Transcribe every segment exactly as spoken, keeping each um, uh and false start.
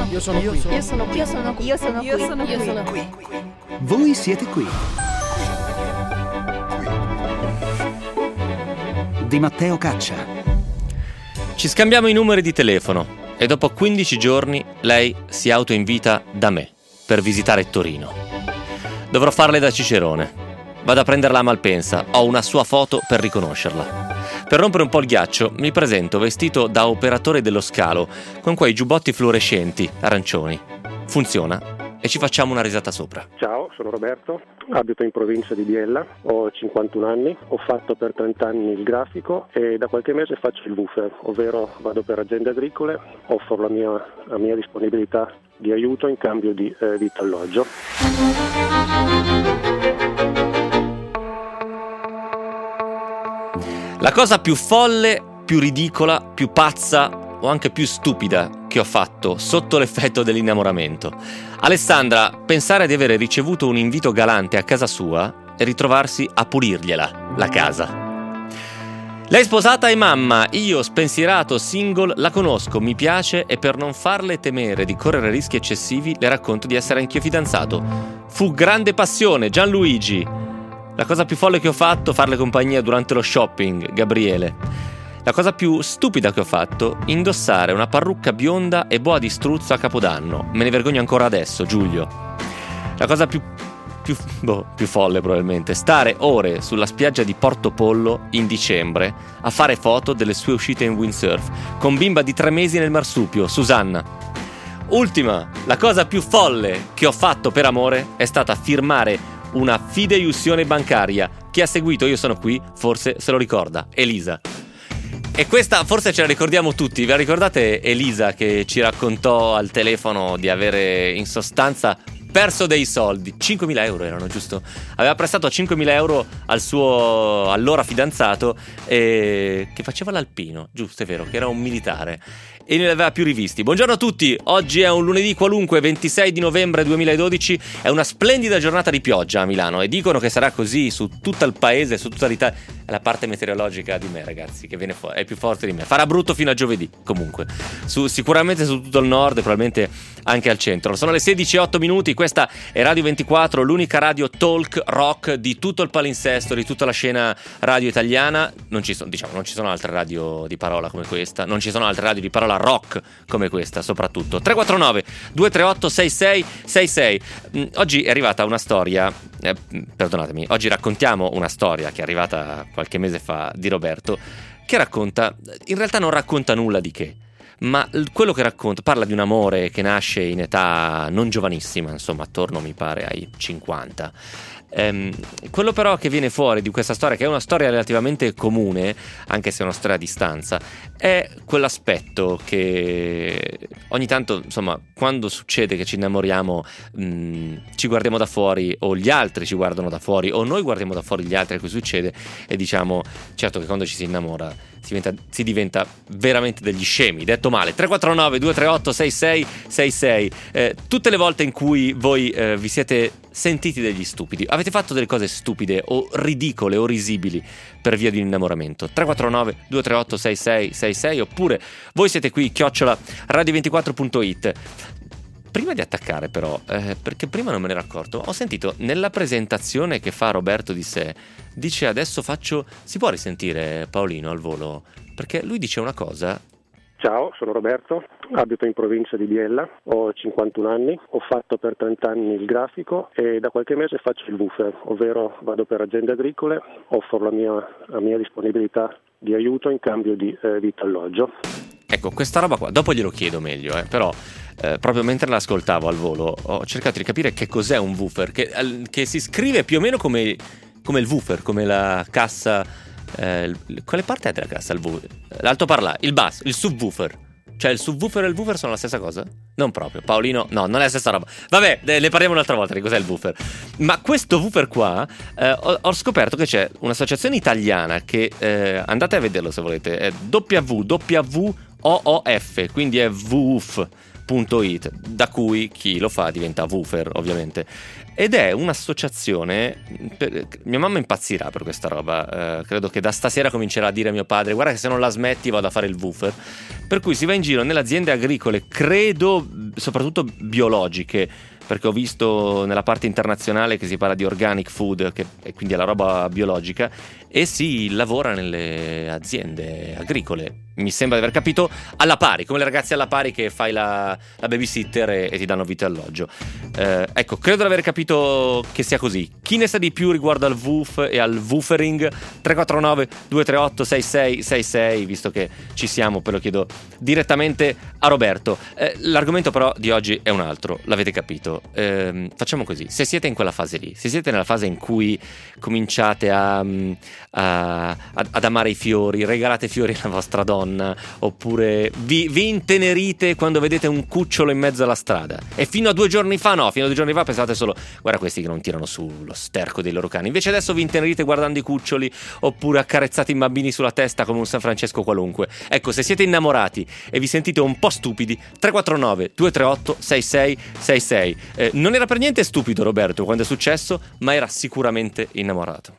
Io sono qui. Io sono qui. Io sono qui. Io sono qui. Io sono qui. Io sono qui. Voi siete qui. Di Matteo Caccia. Ci scambiamo i numeri di telefono e dopo quindici giorni lei si autoinvita da me per visitare Torino. Dovrò farle da cicerone. Vado a prenderla a Malpensa, ho una sua foto per riconoscerla. Per rompere un po' il ghiaccio mi presento vestito da operatore dello scalo con quei giubbotti fluorescenti arancioni. Funziona e ci facciamo una risata sopra. Ciao, sono Roberto, abito in provincia di Biella, ho cinquantuno anni, ho fatto per trenta anni il grafico e da qualche mese faccio il woofer, ovvero vado per aziende agricole, offro la mia, la mia disponibilità di aiuto in cambio di eh, vitto alloggio. La cosa più folle, più ridicola, più pazza o anche più stupida che ho fatto sotto l'effetto dell'innamoramento. Alessandra, pensare di avere ricevuto un invito galante a casa sua e ritrovarsi a pulirgliela, la casa. Lei sposata e mamma, io spensierato, single, la conosco, mi piace e per non farle temere di correre rischi eccessivi le racconto di essere anch'io fidanzato. Fu grande passione, Gianluigi. La cosa più folle che ho fatto, farle compagnia durante lo shopping, Gabriele. La cosa più stupida che ho fatto, indossare una parrucca bionda e boa di struzzo a Capodanno. Me ne vergogno ancora adesso, Giulio. La cosa più, più, boh, più folle probabilmente, stare ore sulla spiaggia di Portopollo in dicembre a fare foto delle sue uscite in windsurf, con bimba di tre mesi nel marsupio, Susanna. Ultima, la cosa più folle che ho fatto per amore è stata firmare una fideiussione bancaria. Chi ha seguito Io sono qui forse se lo ricorda, Elisa. E questa forse ce la ricordiamo tutti. Vi ricordate Elisa che ci raccontò al telefono di avere in sostanza perso dei soldi? cinquemila euro erano, giusto? Aveva prestato cinquemila euro al suo allora fidanzato eh, che faceva l'alpino, giusto, è vero, che era un militare e non li aveva più rivisti. Buongiorno a tutti, oggi è un lunedì qualunque, ventisei di novembre duemiladodici, è una splendida giornata di pioggia a Milano e dicono che sarà così su tutto il paese, su tutta l'Italia. È la parte meteorologica di me, ragazzi, che viene fuori, è più forte di me. Farà brutto fino a giovedì, comunque. Su, sicuramente su tutto il nord e probabilmente anche al centro. Sono le sedici e otto minuti, questa è Radio ventiquattro, l'unica radio talk rock di tutto il palinsesto, di tutta la scena radio italiana. Non ci sono, diciamo, non ci sono altre radio di parola come questa, non ci sono altre radio di parola rock come questa, soprattutto. tre quattro nove due tre otto sei sei sei sei. Oggi è arrivata una storia, eh, perdonatemi, oggi raccontiamo una storia che è arrivata qualche mese fa di Roberto, che racconta, in realtà non racconta nulla di che, ma quello che racconta parla di un amore che nasce in età non giovanissima, insomma attorno mi pare ai cinquanta. Ehm, quello però che viene fuori di questa storia, che è una storia relativamente comune anche se è una storia a distanza, è quell'aspetto che ogni tanto, insomma, quando succede che ci innamoriamo, mh, ci guardiamo da fuori o gli altri ci guardano da fuori o noi guardiamo da fuori gli altri a cui succede e diciamo, certo che quando ci si innamora si diventa, si diventa veramente degli scemi, detto male. Tre quattro nove due tre otto sei sei sei sei. eh, tutte le volte in cui voi eh, vi siete sentiti degli stupidi, avete fatto delle cose stupide o ridicole o risibili per via di un innamoramento, tre quattro nove due tre otto sei sei sei sei, oppure voi siete qui chiocciola radio ventiquattro punto it. Prima di attaccare però, eh, perché prima non me ne ero accorto, ho sentito nella presentazione che fa Roberto di sé, dice adesso faccio, si può risentire Paolino al volo? Perché lui dice una cosa. Ciao, sono Roberto, abito in provincia di Biella, ho cinquantuno anni, ho fatto per trenta anni il grafico e da qualche mese faccio il woofer, ovvero vado per aziende agricole, offro la mia, la mia disponibilità di aiuto in cambio di eh, vitto alloggio. Ecco, questa roba qua, dopo glielo chiedo meglio, eh, però eh, proprio mentre l'ascoltavo al volo ho cercato di capire che cos'è un woofer, che, che si scrive più o meno come, come il woofer, come la cassa. Eh, quale parte è della cassa? Il woofer? L'altoparlante, il basso, il subwoofer. Cioè il subwoofer e il woofer sono la stessa cosa? Non proprio, Paolino, no, non è la stessa roba. Vabbè, ne parliamo un'altra volta di cos'è il woofer. Ma questo woofer qua, eh, ho, ho scoperto che c'è un'associazione italiana che, eh, andate a vederlo se volete, è W W O O F, quindi è woof punto it, da cui chi lo fa diventa woofer, ovviamente. Ed è un'associazione, per, mia mamma impazzirà per questa roba, eh, credo che da stasera comincerà a dire a mio padre guarda che se non la smetti vado a fare il woofer, per cui si va in giro nelle aziende agricole, credo soprattutto biologiche, perché ho visto nella parte internazionale che si parla di organic food, che è quindi la roba biologica, e si lavora nelle aziende agricole. Mi sembra di aver capito, alla pari, come le ragazze alla pari che fai la, la babysitter e, e ti danno vitto e alloggio. Eh, ecco, credo di aver capito che sia così. Chi ne sa di più riguardo al W U F e al woofering? tre quattro nove due tre otto sei sei sei sei, visto che ci siamo, poi lo chiedo direttamente a Roberto. Eh, l'argomento però di oggi è un altro, l'avete capito. Eh, facciamo così, se siete in quella fase lì, se siete nella fase in cui cominciate a, a, ad amare i fiori, regalate fiori alla vostra donna, oppure vi, vi intenerite quando vedete un cucciolo in mezzo alla strada, e fino a due giorni fa no, fino a due giorni fa pensavate solo guarda questi che non tirano su lo sterco dei loro cani, invece adesso vi intenerite guardando i cuccioli, oppure accarezzate i bambini sulla testa come un San Francesco qualunque. Ecco, se siete innamorati e vi sentite un po' stupidi, tre quattro nove due tre otto sei sei sei sei. eh, non era per niente stupido Roberto quando è successo, ma era sicuramente innamorato.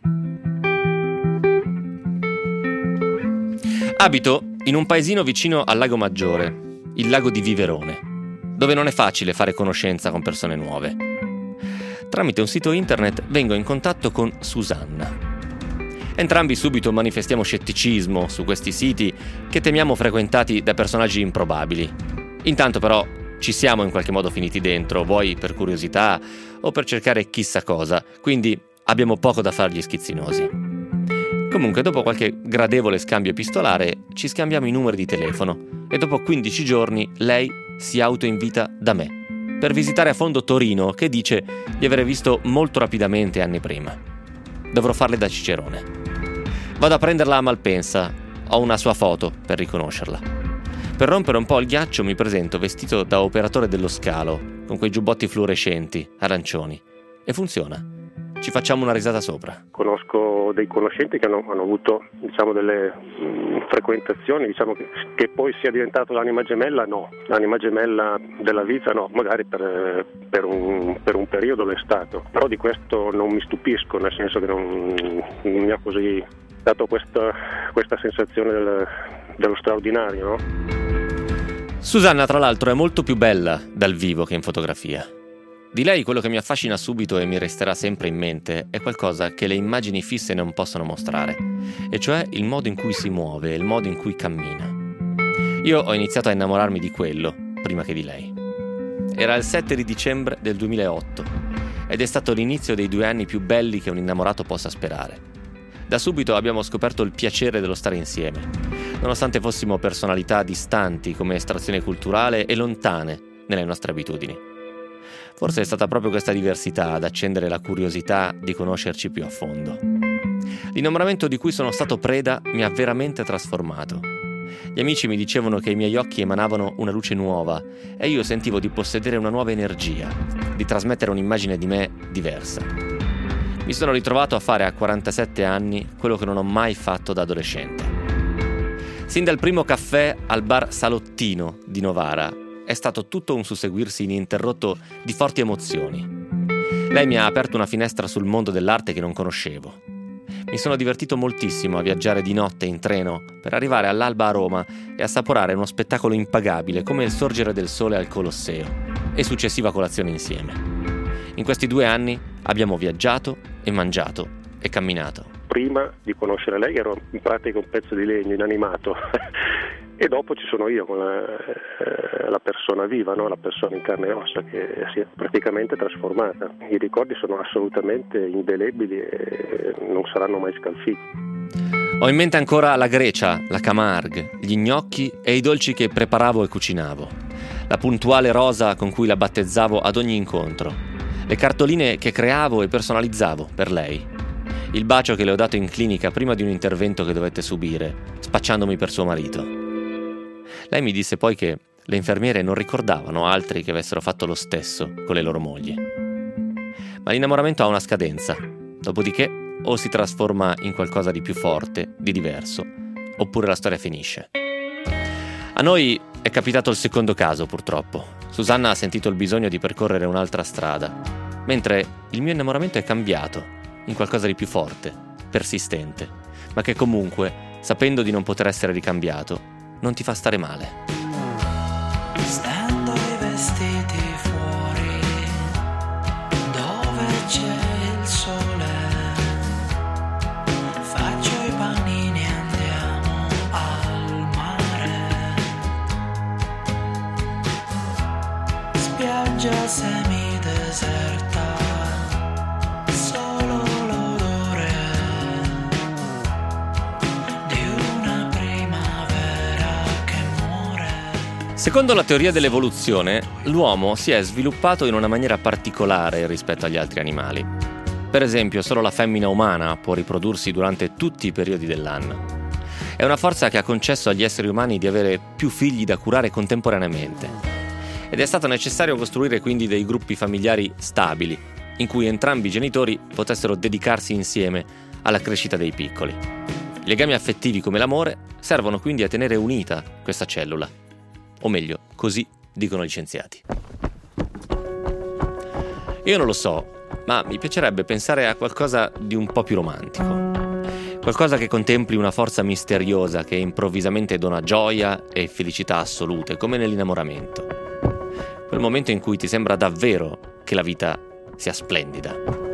Abito in un paesino vicino al Lago Maggiore, il lago di Viverone, dove non è facile fare conoscenza con persone nuove. Tramite un sito internet vengo in contatto con Susanna. Entrambi subito manifestiamo scetticismo su questi siti che temiamo frequentati da personaggi improbabili. Intanto però ci siamo in qualche modo finiti dentro, vuoi per curiosità o per cercare chissà cosa, quindi abbiamo poco da fargli schizzinosi. Comunque, dopo qualche gradevole scambio epistolare, ci scambiamo i numeri di telefono e dopo quindici giorni lei si autoinvita da me per visitare a fondo Torino, che dice di aver visto molto rapidamente anni prima. Dovrò farle da cicerone. Vado a prenderla a Malpensa, ho una sua foto per riconoscerla. Per rompere un po' il ghiaccio mi presento vestito da operatore dello scalo, con quei giubbotti fluorescenti, arancioni. E funziona. Ci facciamo una risata sopra. Conosco dei conoscenti che hanno, hanno avuto diciamo delle mh, frequentazioni, diciamo che, che poi sia diventato l'anima gemella, no, l'anima gemella della vita no, magari per, per, un, per un periodo lo è stato, però di questo non mi stupisco, nel senso che non, non mi ha così dato questa, questa sensazione del, dello straordinario, no? Susanna, tra l'altro, è molto più bella dal vivo che in fotografia. Di lei quello che mi affascina subito e mi resterà sempre in mente è qualcosa che le immagini fisse non possono mostrare, e cioè il modo in cui si muove, il modo in cui cammina. Io ho iniziato a innamorarmi di quello prima che di lei. Era il sette di dicembre del duemilaotto ed è stato l'inizio dei due anni più belli che un innamorato possa sperare. Da subito abbiamo scoperto il piacere dello stare insieme, nonostante fossimo personalità distanti come estrazione culturale e lontane nelle nostre abitudini. Forse è stata proprio questa diversità ad accendere la curiosità di conoscerci più a fondo. L'innamoramento di cui sono stato preda mi ha veramente trasformato. Gli amici mi dicevano che i miei occhi emanavano una luce nuova e io sentivo di possedere una nuova energia, di trasmettere un'immagine di me diversa. Mi sono ritrovato a fare a quarantasette anni quello che non ho mai fatto da adolescente. Sin dal primo caffè al bar Salottino di Novara è stato tutto un susseguirsi ininterrotto di forti emozioni. Lei mi ha aperto una finestra sul mondo dell'arte che non conoscevo. Mi sono divertito moltissimo a viaggiare di notte in treno per arrivare all'alba a Roma e assaporare uno spettacolo impagabile come il sorgere del sole al Colosseo e successiva colazione insieme. In questi due anni abbiamo viaggiato e mangiato e camminato. Prima di conoscere lei ero in pratica un pezzo di legno inanimato e dopo ci sono io con la, la persona viva, no? La persona in carne e ossa che si è praticamente trasformata. I ricordi sono assolutamente indelebili e non saranno mai scalfiti. Ho in mente ancora la Grecia, la Camargue, gli gnocchi e i dolci che preparavo e cucinavo, la puntuale rosa con cui la battezzavo ad ogni incontro, le cartoline che creavo e personalizzavo per lei, il bacio che le ho dato in clinica prima di un intervento che dovette subire, spacciandomi per suo marito. Lei mi disse poi che le infermiere non ricordavano altri che avessero fatto lo stesso con le loro mogli. Ma l'innamoramento ha una scadenza, dopodiché o si trasforma in qualcosa di più forte, di diverso, oppure la storia finisce. A noi è capitato il secondo caso, purtroppo. Susanna ha sentito il bisogno di percorrere un'altra strada, mentre il mio innamoramento è cambiato in qualcosa di più forte, persistente, ma che comunque, sapendo di non poter essere ricambiato, non ti fa stare male. Stendo i vestiti spiaggia semideserta, solo l'odore di una primavera che muore. Secondo la teoria dell'evoluzione, l'uomo si è sviluppato in una maniera particolare rispetto agli altri animali. Per esempio, solo la femmina umana può riprodursi durante tutti i periodi dell'anno. È una forza che ha concesso agli esseri umani di avere più figli da curare contemporaneamente. Ed è stato necessario costruire quindi dei gruppi familiari stabili, in cui entrambi i genitori potessero dedicarsi insieme alla crescita dei piccoli. I legami affettivi come l'amore servono quindi a tenere unita questa cellula. O meglio, così dicono gli scienziati. Io non lo so, ma mi piacerebbe pensare a qualcosa di un po' più romantico. Qualcosa che contempli una forza misteriosa che improvvisamente dona gioia e felicità assolute, come nell'innamoramento. Quel momento in cui ti sembra davvero che la vita sia splendida.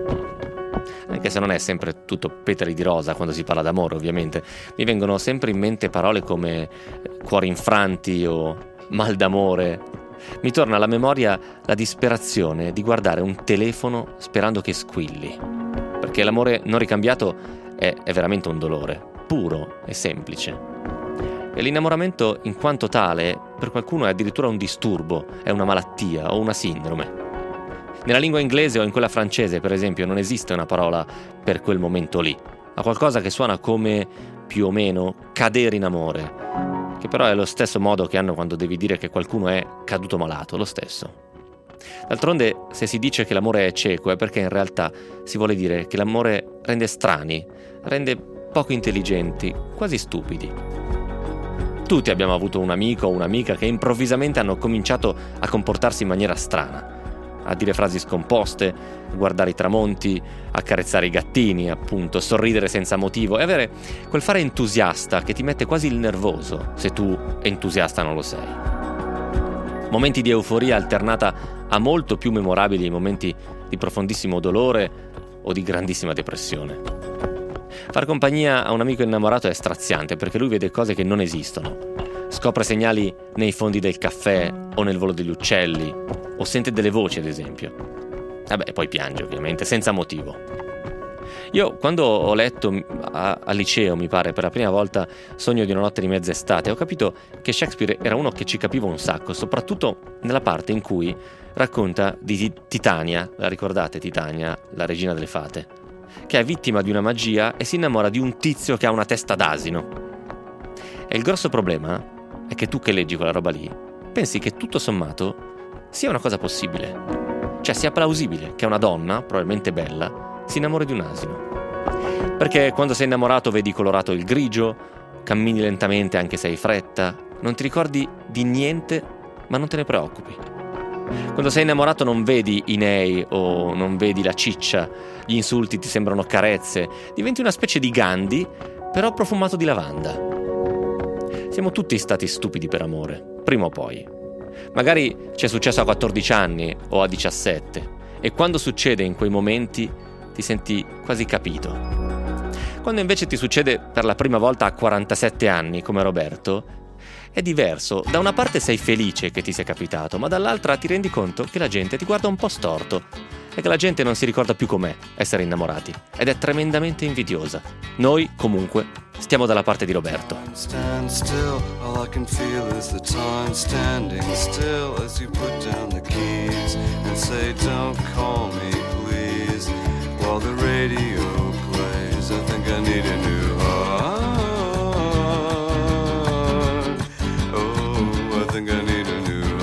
Anche se non è sempre tutto petali di rosa quando si parla d'amore, ovviamente. Mi vengono sempre in mente parole come cuori infranti o mal d'amore. Mi torna alla memoria la disperazione di guardare un telefono sperando che squilli. Perché l'amore non ricambiato È, è veramente un dolore, puro e semplice. E l'innamoramento, in quanto tale, per qualcuno è addirittura un disturbo, è una malattia o una sindrome. Nella lingua inglese o in quella francese, per esempio, non esiste una parola per quel momento lì, ma qualcosa che suona come, più o meno, cadere in amore, che però è lo stesso modo che hanno quando devi dire che qualcuno è caduto malato, lo stesso. D'altronde, se si dice che l'amore è cieco è perché in realtà si vuole dire che l'amore rende strani, rende poco intelligenti, quasi stupidi. Tutti abbiamo avuto un amico o un'amica che improvvisamente hanno cominciato a comportarsi in maniera strana, a dire frasi scomposte, a guardare i tramonti, accarezzare i gattini, appunto, sorridere senza motivo e avere quel fare entusiasta che ti mette quasi il nervoso se tu entusiasta non lo sei. Momenti di euforia alternata a molto più memorabili momenti di profondissimo dolore o di grandissima depressione. Far compagnia a un amico innamorato è straziante perché lui vede cose che non esistono. Scopre segnali nei fondi del caffè o nel volo degli uccelli o sente delle voci, ad esempio. Vabbè, poi piange ovviamente, senza motivo. Io quando ho letto a, al liceo, mi pare, per la prima volta Sogno di una notte di mezza estate, ho capito che Shakespeare era uno che ci capiva un sacco, soprattutto nella parte in cui racconta di Titania, la ricordate Titania, la regina delle fate, che è vittima di una magia e si innamora di un tizio che ha una testa d'asino. E il grosso problema è che tu che leggi quella roba lì, pensi che tutto sommato sia una cosa possibile. Cioè sia plausibile che una donna, probabilmente bella, si innamori di un asino. Perché quando sei innamorato vedi colorato il grigio, cammini lentamente anche se hai fretta, non ti ricordi di niente ma non te ne preoccupi. Quando sei innamorato non vedi i nei o non vedi la ciccia, gli insulti ti sembrano carezze, diventi una specie di Gandhi però profumato di lavanda. Siamo tutti stati stupidi per amore, prima o poi. Magari ci è successo a quattordici anni o a diciassette e quando succede in quei momenti ti senti quasi capito. Quando invece ti succede per la prima volta a quarantasette anni, come Roberto, è diverso. Da una parte sei felice che ti sia capitato, ma dall'altra ti rendi conto che la gente ti guarda un po' storto e che la gente non si ricorda più com'è essere innamorati ed è tremendamente invidiosa. Noi, comunque, stiamo dalla parte di Roberto. Stand still, all I can feel is the time standing still as you put down the keys and say don't call me please while the radio plays. I think I need a new heart. Oh, I think I need a new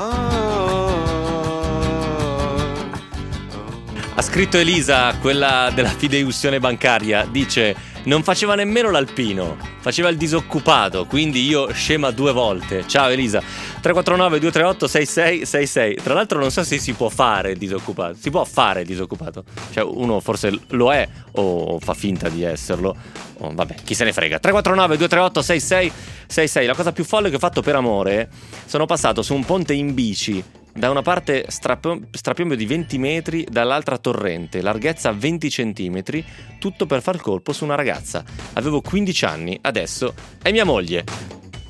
heart. Ha scritto Elisa, quella della fideiussione bancaria, dice: non faceva nemmeno l'alpino, faceva il disoccupato, quindi io scema due volte. Ciao Elisa. Tre quattro nove due tre otto sei sei sei sei. Tra l'altro non so se si può fare il disoccupato. Si può fare il disoccupato? Cioè uno forse lo è o fa finta di esserlo. Oh, vabbè, chi se ne frega. Tre quattro nove due tre otto sei sei sei sei. La cosa più folle che ho fatto per amore, sono passato su un ponte in bici, da una parte strapio- strapiombo di venti metri, dall'altra torrente, larghezza venti centimetri, tutto per far colpo su una ragazza. Avevo quindici anni, adesso è mia moglie.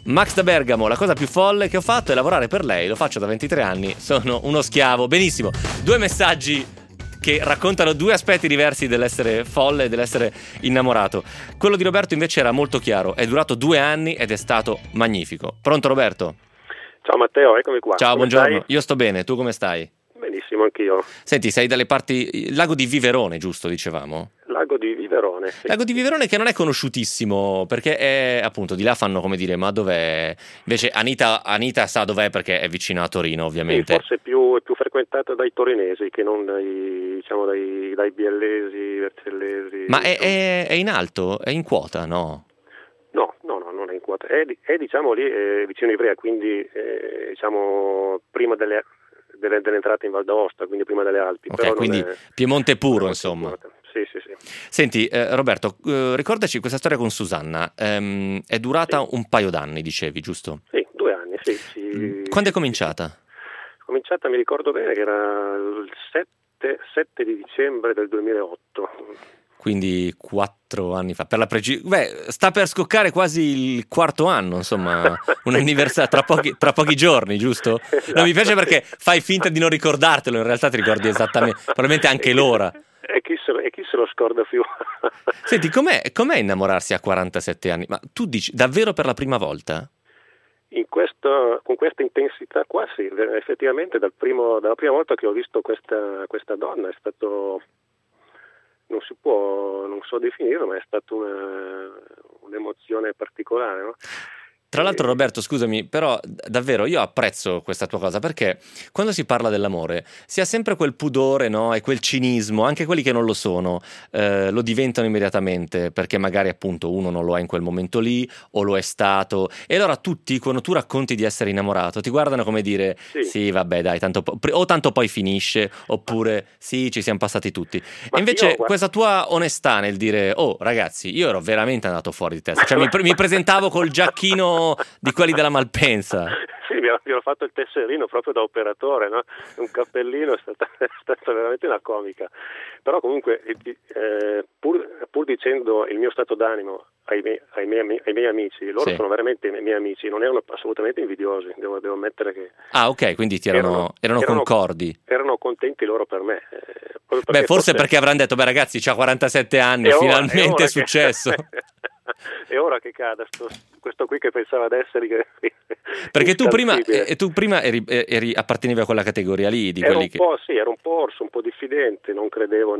Max da Bergamo, la cosa più folle che ho fatto è lavorare per lei, lo faccio da ventitré anni, sono uno schiavo. Benissimo, due messaggi che raccontano due aspetti diversi dell'essere folle e dell'essere innamorato. Quello di Roberto invece era molto chiaro, è durato due anni ed è stato magnifico. Pronto Roberto? Ciao Matteo, eccomi qua. Ciao, Come buongiorno, stai? io sto bene, tu come stai? Benissimo, anch'io. Senti, sei dalle parti, lago di Viverone, giusto, dicevamo? Lago di Viverone. Sì. Lago di Viverone che non è conosciutissimo, perché è, appunto, di là fanno come dire, ma dov'è? Invece Anita, Anita sa dov'è perché è vicino a Torino, ovviamente. Sì, forse più, è più frequentato dai torinesi che non dai, diciamo, dai, dai biellesi, vercellesi. Ma è, è, è in alto? È in quota, no? No, no, no, non è in quota. È, è diciamo lì, è vicino a Ivrea, quindi eh, diciamo prima delle, delle, dell'entrata in Val d'Aosta, quindi prima delle Alpi. Ok, però quindi non è, Piemonte puro, non è insomma. quota. Sì, sì, sì. Senti, eh, Roberto, eh, ricordaci questa storia con Susanna. Ehm, è durata Sì. un paio d'anni, dicevi, giusto? Sì, due anni, sì. sì. Quando è cominciata? È cominciata, mi ricordo bene, che era il sette di dicembre del duemilaotto. Quindi quattro anni fa. Per la preci- Beh, sta per scoccare quasi il quarto anno, insomma, un anniversario tra pochi, tra pochi giorni, giusto? Non mi piace perché fai finta di non ricordartelo, in realtà ti ricordi esattamente, probabilmente anche l'ora. E chi se lo, e chi se lo scorda più? Senti, com'è, com'è innamorarsi a quarantasette anni? Ma tu dici, davvero per la prima volta? In questo, con questa intensità qua, sì, effettivamente dal primo, dalla prima volta che ho visto questa, questa donna è stato, non si può, non so definirlo, ma è stata una, un'emozione particolare, no? Tra l'altro, Roberto, scusami, però davvero io apprezzo questa tua cosa, perché quando si parla dell'amore si ha sempre quel pudore, no? E quel cinismo, anche quelli che non lo sono, eh, lo diventano immediatamente, perché magari appunto uno non lo è in quel momento lì, o lo è stato, e allora tutti, quando tu racconti di essere innamorato, ti guardano come dire, sì, sì vabbè dai, tanto po- o tanto poi finisce, oppure sì, ci siamo passati tutti. Ma e invece io, guarda... questa tua onestà nel dire, oh ragazzi, io ero veramente andato fuori di testa, cioè mi, pre- mi presentavo col giacchino di quelli della Malpensa. Sì, mi ho fatto il tesserino proprio da operatore, no? Un cappellino, è stata, è stata veramente una comica. Però comunque, eh, pur, pur dicendo il mio stato d'animo ai miei, ai miei, ai miei amici, loro sì. sono veramente i miei amici, non erano assolutamente invidiosi, devo, devo ammettere che... Ah ok, quindi ti erano, erano, erano concordi. Erano contenti loro per me. Eh, perché beh, forse, forse perché avranno detto, beh ragazzi, c'ha quarantasette anni, è finalmente ora, è, è successo. Che... E ora che cada sto, questo qui che pensava ad essere perché tu prima, e tu prima eri, eri appartenevi a quella categoria lì di ero quelli un che... po' sì, ero un po' orso, un po' diffidente, non credevo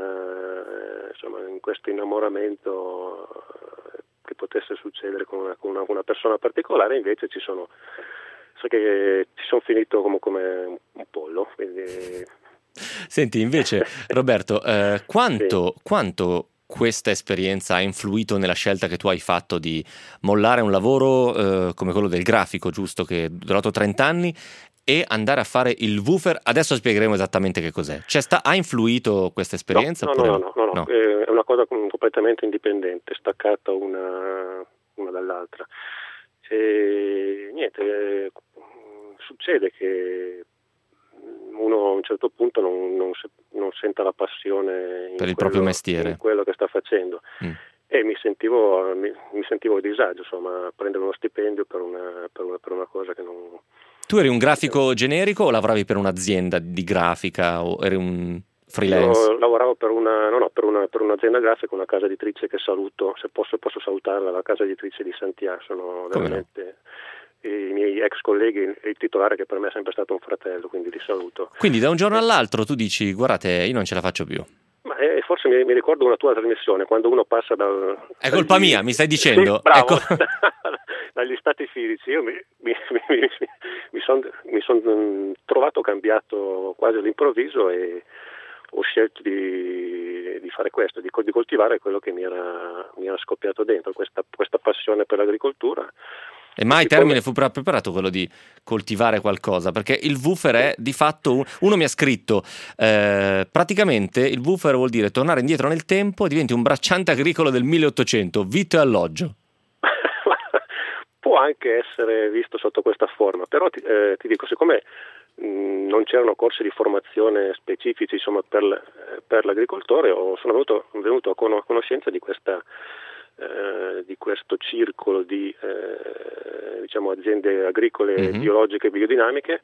nel, insomma, in questo innamoramento che potesse succedere con una, con una, con una persona particolare, invece ci sono so che ci sono finito come, come un pollo, quindi... Senti, invece Roberto, eh, quanto, sì. quanto questa esperienza ha influito nella scelta che tu hai fatto di mollare un lavoro eh, come quello del grafico, giusto, che è durato trenta anni, e andare a fare il woofer? Adesso spiegheremo esattamente che cos'è. Cioè, sta, ha influito questa esperienza? No, oppure no, no, no, no, no. È una cosa completamente indipendente, staccata una, una dall'altra. E, niente, succede che uno a un certo punto non, non, non senta la passione in per il quello, proprio mestiere, in quello che sta facendo, mm. e mi sentivo mi, mi sentivo a disagio, insomma, a prendere uno stipendio per una, per una, per una cosa che non... Tu eri un grafico generico o lavoravi per un'azienda di grafica o eri un freelance? Io lavoravo per una, no, no, per, una, per un'azienda grafica, una casa editrice che saluto, se posso, posso salutarla, la casa editrice di Santiago, sono Come veramente... No? I miei ex colleghi, il titolare che per me è sempre stato un fratello, quindi li saluto. Quindi da un giorno all'altro tu dici, guardate, io non ce la faccio più. Ma eh, forse mi, mi ricordo una tua trasmissione, quando uno passa dal... È colpa dagli, mia, mi stai dicendo? Sì, bravo, ecco. Dagli stati fisici. Io mi, mi, mi, mi, mi sono son trovato cambiato quasi all'improvviso e ho scelto di, di fare questo, di, di coltivare quello che mi era, mi era scoppiato dentro, questa, questa passione per l'agricoltura. E mai termine fu preparato quello di coltivare qualcosa, perché il woofer è di fatto un... uno mi ha scritto eh, praticamente il woofer vuol dire tornare indietro nel tempo, diventi un bracciante agricolo del milleottocento, vitto e alloggio. Può anche essere visto sotto questa forma, però ti, eh, ti dico, siccome mh, non c'erano corsi di formazione specifici, insomma, per, per l'agricoltore, ho, sono venuto, venuto a conoscenza di questa eh, di questo circolo di eh, diciamo aziende agricole Mm-hmm. biologiche e biodinamiche,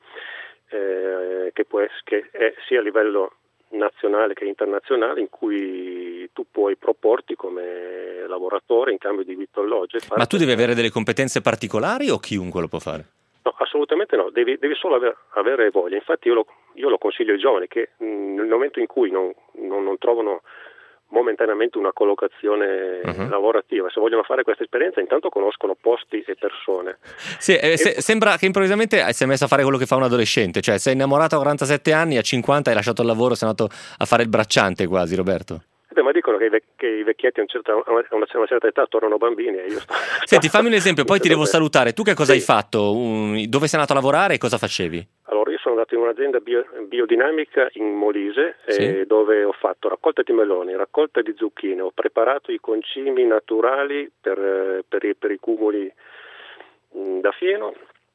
eh, che, può ess- che è sia a livello nazionale che internazionale, in cui tu puoi proporti come lavoratore in cambio di vitto e alloggio. e fare Ma tu devi questa- avere delle competenze particolari o chiunque lo può fare? No, assolutamente no, devi, devi solo aver, avere voglia. Infatti io lo, io lo consiglio ai giovani che mh, nel momento in cui non, non, non trovano momentaneamente una collocazione Mhm. lavorativa, se vogliono fare questa esperienza, intanto conoscono posti e persone. Sì, eh, se- sembra che improvvisamente si è messo a fare quello che fa un adolescente, cioè sei innamorato a quarantasette anni, a cinquanta hai lasciato il lavoro, sei andato a fare il bracciante quasi, Roberto. Eh beh, ma dicono che i, vec- che i vecchietti a, un certa- a una, a una certa età tornano bambini e io sto... Senti, fammi un esempio, poi ti devo salutare. Tu che cosa Sì. hai fatto? Un- Dove sei andato a lavorare e cosa facevi? Allora, io sono andato in un'azienda bio- biodinamica in Molise, Sì. eh, dove ho fatto raccolta di meloni, raccolta di zucchine, ho preparato i concimi naturali per, eh, per, i, per i cumuli mh, da fieno,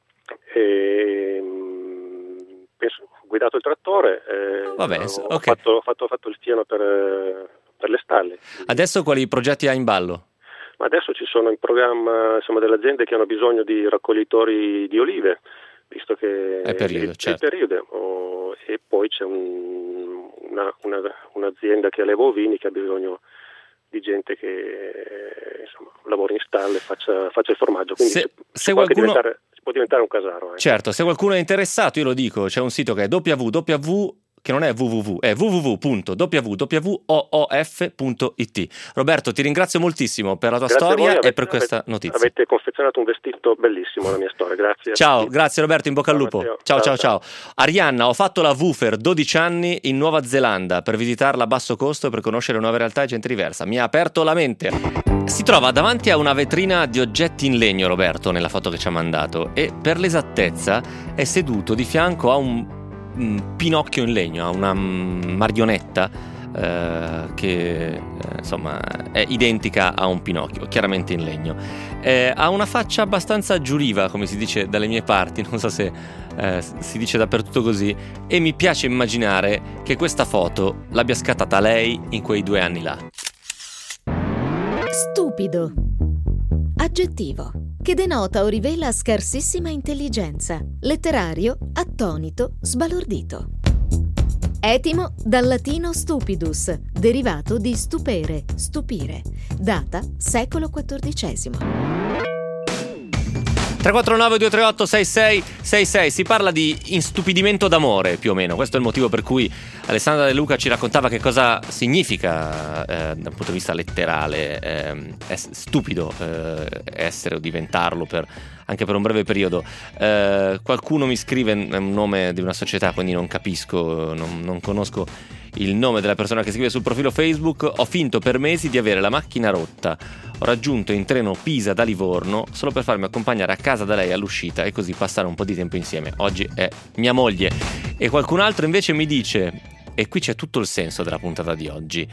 e, mh, penso, ho guidato il trattore, eh, Vabbè, ho, ok. fatto, ho, fatto, ho fatto il fieno per, eh, per le stalle. Adesso quali progetti hai in ballo? Ma adesso ci sono in programma, insomma, delle aziende che hanno bisogno di raccoglitori di olive, visto che È periodo, è certo. periodo. Oh, e poi c'è un- una, una, un'azienda che alleva ovini che ha bisogno di gente che eh, insomma, lavora in stalle e faccia, faccia il formaggio. Quindi Se- si, se si può anche qualcuno- diventare, si può diventare un casaro. eh. Certo, se qualcuno è interessato, io lo dico, c'è un sito che è www, che non è www, è www punto www.woof punto it. Roberto, ti ringrazio moltissimo per la tua Grazie a voi, storia e avete- per questa avete- notizia. Avete confezionato un vestito bellissimo, la mia storia, grazie. Ciao, grazie Roberto, in bocca al Ciao, lupo. Matteo. Ciao, ciao, Ciao, ciao. Arianna, ho fatto la Woofer dodici anni in Nuova Zelanda per visitarla a basso costo e per conoscere nuove realtà e gente diversa. Mi ha aperto la mente. Si trova davanti a una vetrina di oggetti in legno, Roberto, nella foto che ci ha mandato, e per l'esattezza è seduto di fianco a un, un Pinocchio in legno, a una mm, marionetta eh, che eh, insomma è identica a un Pinocchio, chiaramente in legno. Eh, ha una faccia abbastanza giuriva, come si dice dalle mie parti, non so se eh, si dice dappertutto così, e mi piace immaginare che questa foto l'abbia scattata lei in quei due anni là. Stupido. Aggettivo che denota o rivela scarsissima intelligenza. Letterario, attonito, sbalordito. Etimo dal latino stupidus, derivato di stupere, stupire. Data secolo quattordicesimo. tre quattro nove due tre otto sei sei sei sei. Si parla di instupidimento d'amore, più o meno. Questo è il motivo per cui Alessandra De Luca ci raccontava che cosa significa eh, dal punto di vista letterale eh, es- stupido eh, essere o diventarlo per, anche per un breve periodo. Eh, qualcuno mi scrive un nome di una società, quindi non capisco, non, non conosco il nome della persona che scrive sul profilo Facebook. Ho finto per mesi di avere la macchina rotta. Ho raggiunto in treno Pisa da Livorno solo per farmi accompagnare a casa da lei all'uscita e così passare un po' di tempo insieme. Oggi è mia moglie. E qualcun altro invece mi dice, e qui c'è tutto il senso della puntata di oggi,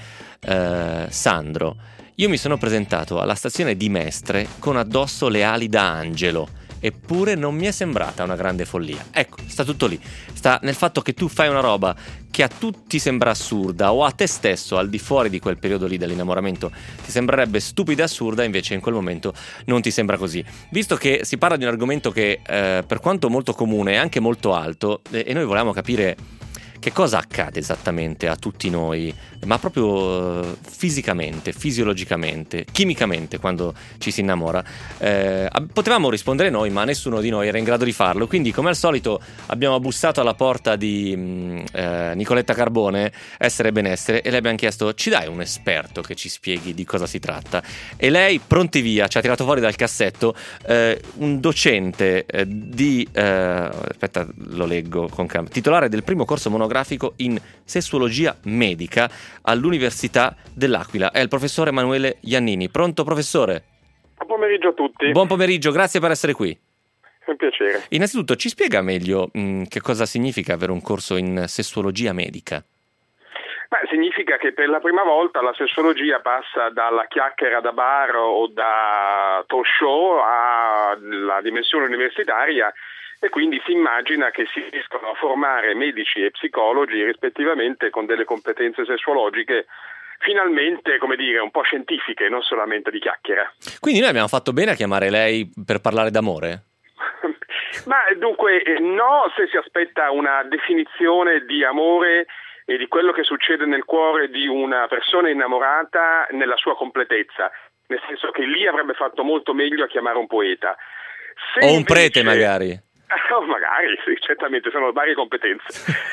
eh, Sandro, io mi sono presentato alla stazione di Mestre con addosso le ali da angelo. Eppure non mi è sembrata una grande follia. Ecco, sta tutto lì. Sta nel fatto che tu fai una roba che a tutti sembra assurda, o a te stesso, al di fuori di quel periodo lì dell'innamoramento, ti sembrerebbe stupida e assurda, invece in quel momento non ti sembra così. Visto che si parla di un argomento che, eh, per quanto molto comune, è anche molto alto, e, e noi volevamo capire che cosa accade esattamente a tutti noi, ma proprio eh, fisicamente, fisiologicamente, chimicamente quando ci si innamora. Eh, potevamo rispondere noi, ma nessuno di noi era in grado di farlo, quindi come al solito abbiamo bussato alla porta di mh, eh, Nicoletta Carbone, Essere Benessere, e le abbiamo chiesto: ci dai un esperto che ci spieghi di cosa si tratta? E lei, pronti via, ci ha tirato fuori dal cassetto eh, un docente eh, di eh, aspetta, lo leggo con calma, titolare del primo corso monografico in sessuologia medica all'Università dell'Aquila. È il professore Emanuele Iannini. Pronto, professore? Buon pomeriggio a tutti. Buon pomeriggio, grazie per essere qui. È un piacere. Innanzitutto ci spiega meglio mh, che cosa significa avere un corso in sessuologia medica? Beh, significa che per la prima volta la sessuologia passa dalla chiacchiera da bar o da talk show alla dimensione universitaria, e quindi si immagina che si riescono a formare medici e psicologi rispettivamente con delle competenze sessuologiche finalmente, come dire, un po' scientifiche, non solamente di chiacchiera. Quindi noi abbiamo fatto bene a chiamare lei per parlare d'amore? Ma dunque no, se si aspetta una definizione di amore e di quello che succede nel cuore di una persona innamorata nella sua completezza, nel senso che lì avrebbe fatto molto meglio a chiamare un poeta. Se o un invece... prete magari. Oh, magari, sì, certamente, sono varie competenze.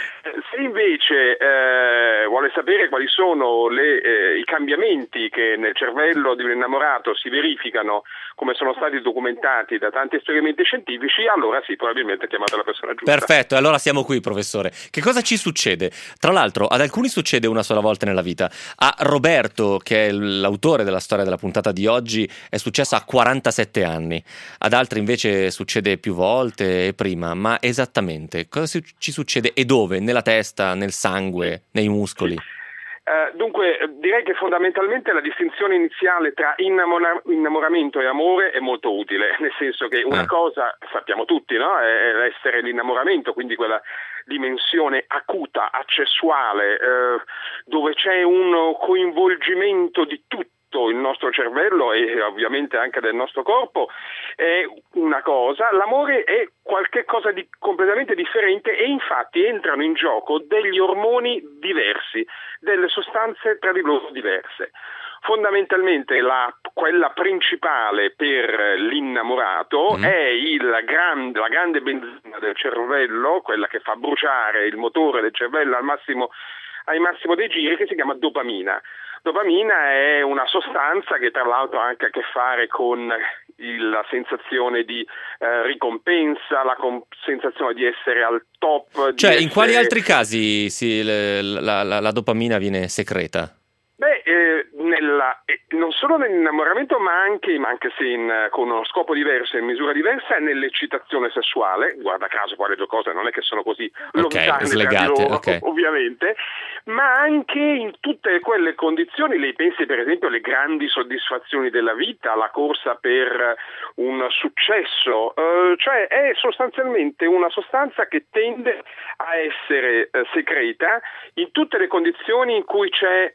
Se invece eh, vuole sapere quali sono le, eh, i cambiamenti che nel cervello di un innamorato si verificano, come sono stati documentati da tanti esperimenti scientifici, allora sì, probabilmente ha chiamato la persona giusta. Perfetto, allora siamo qui, professore. Che cosa ci succede? Tra l'altro, ad alcuni succede una sola volta nella vita. A Roberto, che è l'autore della storia della puntata di oggi, è successo a quarantasette anni. Ad altri invece succede più volte e prima. Ma esattamente, cosa ci succede e dove? Nella testa, nel sangue, nei muscoli? Uh, dunque, direi che fondamentalmente la distinzione iniziale tra innamora- innamoramento e amore è molto utile, nel senso che una eh. cosa, sappiamo tutti, no? È essere l'innamoramento, quindi quella dimensione acuta, accessuale, eh, dove c'è un coinvolgimento di tutto il nostro cervello e ovviamente anche del nostro corpo, è una cosa. L'amore è qualche cosa di completamente differente e infatti entrano in gioco degli ormoni diversi, delle sostanze tra di loro diverse. Fondamentalmente la, quella principale per l'innamorato mm. è il grande, la grande benzina del cervello, quella che fa bruciare il motore del cervello al massimo, al massimo dei giri, che si chiama dopamina. Dopamina è una sostanza che tra l'altro ha anche a che fare con il, la sensazione di eh, ricompensa, la com- sensazione di essere al top. Cioè, in essere... quali altri casi si, la, la, la dopamina viene secreta? Beh, eh, nella, eh, non solo nell'innamoramento, ma anche, ma anche se in, con uno scopo diverso e in misura diversa, è nell'eccitazione sessuale. Guarda caso, quale due cose non è che sono così okay, lontane slegate, tra di loro, okay. ovviamente, ma anche in tutte quelle condizioni. Lei pensi per esempio alle grandi soddisfazioni della vita, la corsa per un successo, eh, cioè è sostanzialmente una sostanza che tende a essere eh, secreta in tutte le condizioni in cui c'è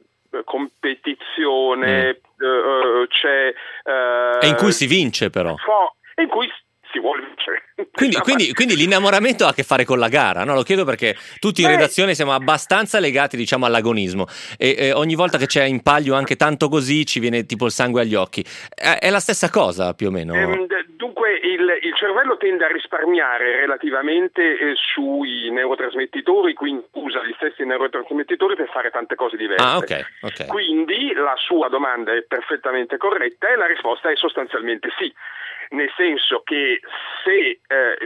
competizione, mm. uh, c'è uh, e in cui si vince però fo- e in cui si vuole vincere. Quindi, quindi, quindi l'innamoramento ha a che fare con la gara, no? Lo chiedo perché tutti in Beh, redazione siamo abbastanza legati, diciamo, all'agonismo e, e ogni volta che c'è in palio anche tanto così ci viene tipo il sangue agli occhi. È, è la stessa cosa più o meno? Ehm, dunque il, il cervello tende a risparmiare relativamente eh, sui neurotrasmettitori, quindi usa gli stessi neurotrasmettitori per fare tante cose diverse. Ah, ok, ok. Quindi la sua domanda è perfettamente corretta e la risposta è sostanzialmente sì. Nel senso che se eh,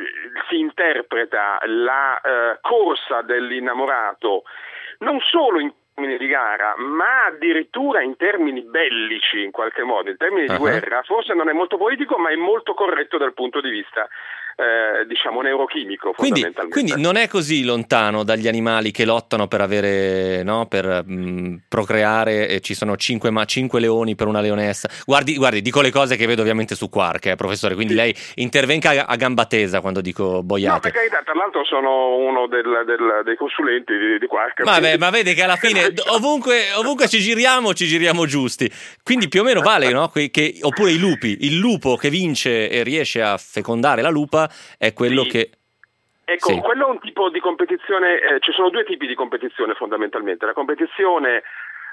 si interpreta la eh, corsa dell'innamorato non solo in termini di gara, ma addirittura in termini bellici, in qualche modo, in termini uh-huh. di guerra, forse non è molto politico, ma è molto corretto dal punto di vista Eh, diciamo neurochimico, quindi, fondamentalmente. Quindi non è così lontano dagli animali che lottano per avere, no, per mh, procreare e ci sono cinque, ma, cinque leoni per una leonessa. Guardi, guardi, dico le cose che vedo ovviamente su Quark, eh, professore, quindi sì. Lei intervenga a, a gamba tesa quando dico boiate. No, per carità, tra l'altro sono uno del, del, dei consulenti di, di Quark. Vabbè, ma vede che alla fine ovunque, ovunque ci giriamo, ci giriamo giusti. Quindi più o meno vale, no? Que- che, oppure i lupi, il lupo che vince e riesce a fecondare la lupa è quello sì. che ecco, sì. quello è un tipo di competizione, eh, ci sono due tipi di competizione fondamentalmente, la competizione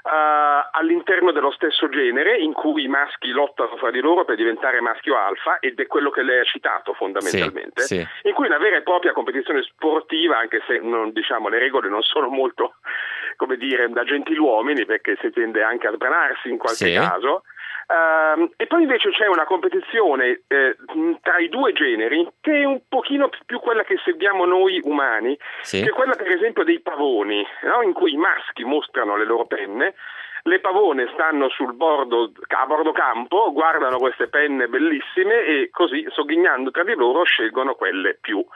uh, all'interno dello stesso genere in cui i maschi lottano fra di loro per diventare maschio alfa, ed è quello che lei ha citato fondamentalmente, sì, sì. in cui una vera e propria competizione sportiva, anche se non, diciamo le regole non sono molto, come dire, da gentiluomini, perché si tende anche a sbranarsi in qualche sì. caso. Uh, e poi invece c'è una competizione eh, tra i due generi che è un pochino più quella che seguiamo noi umani, sì. che è quella per esempio dei pavoni, no? In cui i maschi mostrano le loro penne, le pavone stanno sul bordo, a bordo campo, guardano queste penne bellissime e così, sogghignando tra di loro, scelgono quelle più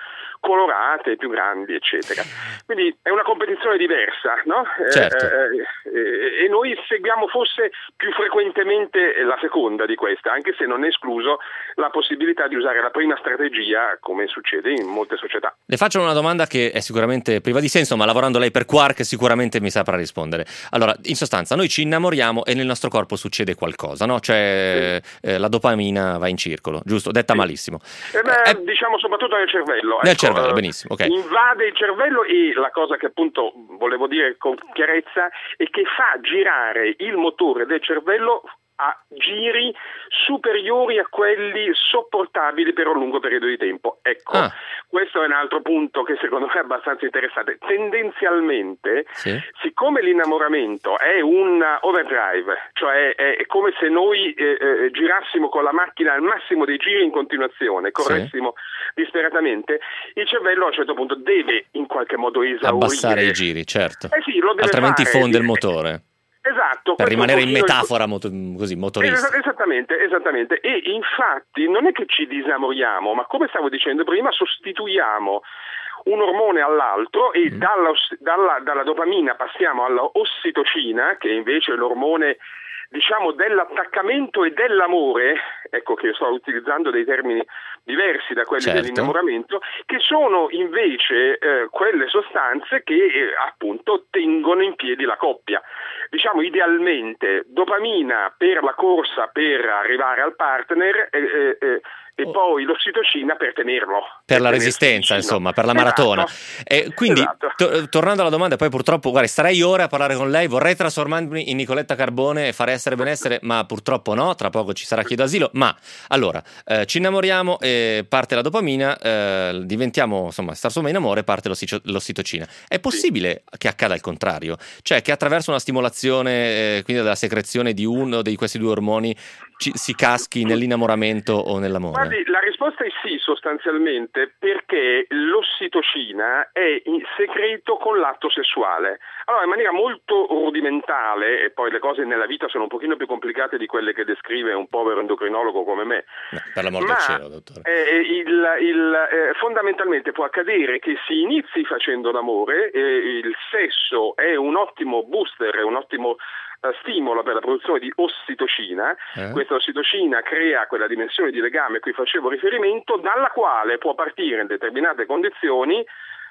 colorate, più grandi, eccetera. Quindi è una competizione diversa, no? Certo. Eh, eh, e noi seguiamo forse più frequentemente la seconda di questa, anche se non è escluso la possibilità di usare la prima strategia, come succede in molte società. Le faccio una domanda che è sicuramente priva di senso, ma lavorando lei per Quark sicuramente mi saprà rispondere. Allora, in sostanza, noi ci innamoriamo e nel nostro corpo succede qualcosa, no? Cioè sì. eh, la dopamina va in circolo, giusto? Detta sì. malissimo. Eh beh, eh, diciamo soprattutto nel cervello. Nel ecco, cervello, benissimo, ok. Invade il cervello e la cosa che appunto volevo dire con chiarezza è che fa girare il motore del cervello a giri superiori a quelli sopportabili per un lungo periodo di tempo. Ecco, ah. questo è un altro punto che secondo me è abbastanza interessante. Tendenzialmente, sì. siccome l'innamoramento è un overdrive, cioè è, è come se noi eh, eh, girassimo con la macchina al massimo dei giri in continuazione, corressimo sì. disperatamente, il cervello a un certo punto deve in qualche modo esaurire. Abbassare i giri, certo. Eh sì, lo deve altrimenti fare. fonde il motore. Esatto, per rimanere in metafora moto, così motorista. Esattamente, esattamente. E infatti non è che ci disamoriamo, ma come stavo dicendo prima, sostituiamo un ormone all'altro e mm. dalla, dalla, dalla dopamina passiamo alla ossitocina, che invece è l'ormone, diciamo, dell'attaccamento e dell'amore, ecco che sto utilizzando dei termini diversi da quelli certo. dell'innamoramento, che sono invece eh, quelle sostanze che eh, appunto tengono in piedi la coppia. Diciamo idealmente dopamina per la corsa per arrivare al partner eh, eh, eh, e oh. poi l'ossitocina per tenerlo. Per, per la resistenza, insomma, per la maratona. Esatto. E quindi, esatto. to- tornando alla domanda, poi purtroppo, guarda, starei ore a parlare con lei, vorrei trasformarmi in Nicoletta Carbone e fare essere benessere, ma purtroppo no, tra poco ci sarà Chiedo Asilo. Ma, allora, eh, ci innamoriamo e parte la dopamina, eh, diventiamo, insomma, star somma in amore, parte l'ossicio- l'ossitocina. È possibile sì. che accada il contrario? Cioè, che attraverso una stimolazione, eh, quindi della secrezione di uno di questi due ormoni, ci, si caschi nell'innamoramento o nell'amore? Guardi, la risposta è sì, sostanzialmente, perché l'ossitocina è in segreto con l'atto sessuale. Allora, in maniera molto rudimentale, e poi le cose nella vita sono un pochino più complicate di quelle che descrive un povero endocrinologo come me. No, per l'amor del cielo, dottore. Eh, il, il, eh, fondamentalmente può accadere che si inizi facendo l'amore, eh, il sesso è un ottimo booster, è un ottimo stimolo per la produzione di ossitocina. Eh? Questa ossitocina crea quella dimensione di legame a cui facevo riferimento, dalla quale può partire in determinate condizioni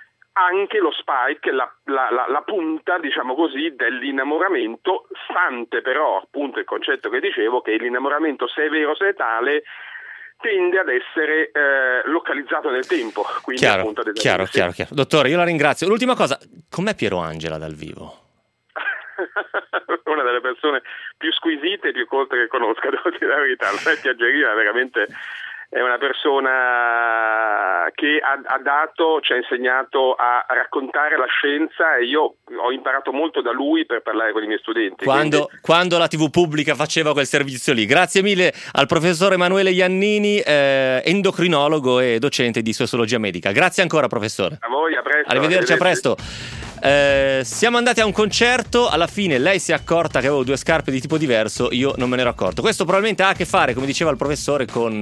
anche lo spike, la, la, la, la punta, diciamo così, dell'innamoramento, stante però appunto il concetto che dicevo, che l'innamoramento, se è vero, se è tale, tende ad essere eh, localizzato nel tempo. Quindi chiaro, appunto chiaro, chiaro, chiaro. Dottore, io la ringrazio. L'ultima cosa, com'è Piero Angela dal vivo? Una delle persone più squisite e più colte che conosca, devo dire la verità. Non è piaggerina, veramente è una persona che ha, ha dato, ci ha insegnato a raccontare la scienza, e io ho imparato molto da lui per parlare con i miei studenti. Quando, quindi... quando la tivù pubblica faceva quel servizio lì. Grazie mille al professor Emanuele Iannini, eh, endocrinologo e docente di sociologia medica. Grazie ancora, professore. A voi, a presto. Arrivederci, a presto. Eh, siamo andati a un concerto, alla fine lei si è accorta che avevo due scarpe di tipo diverso, io non me ne ero accorto. Questo probabilmente ha a che fare, come diceva il professore, con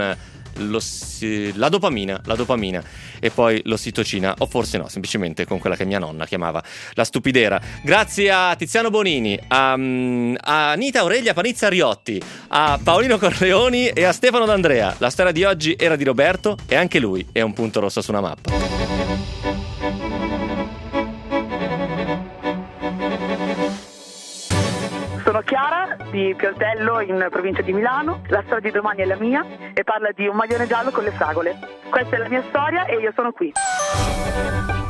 la dopamina, la dopamina e poi l'ossitocina, o forse no, semplicemente con quella che mia nonna chiamava la stupidera. Grazie a Tiziano Bonini, a, a Anita Aurelia Panizza Riotti, a Paolino Corleoni e a Stefano D'Andrea. La storia di oggi era di Roberto e anche lui è un punto rosso su una mappa. Sono Chiara di Pioltello in provincia di Milano, la storia di domani è la mia e parla di un maglione giallo con le fragole. Questa è la mia storia e io sono qui.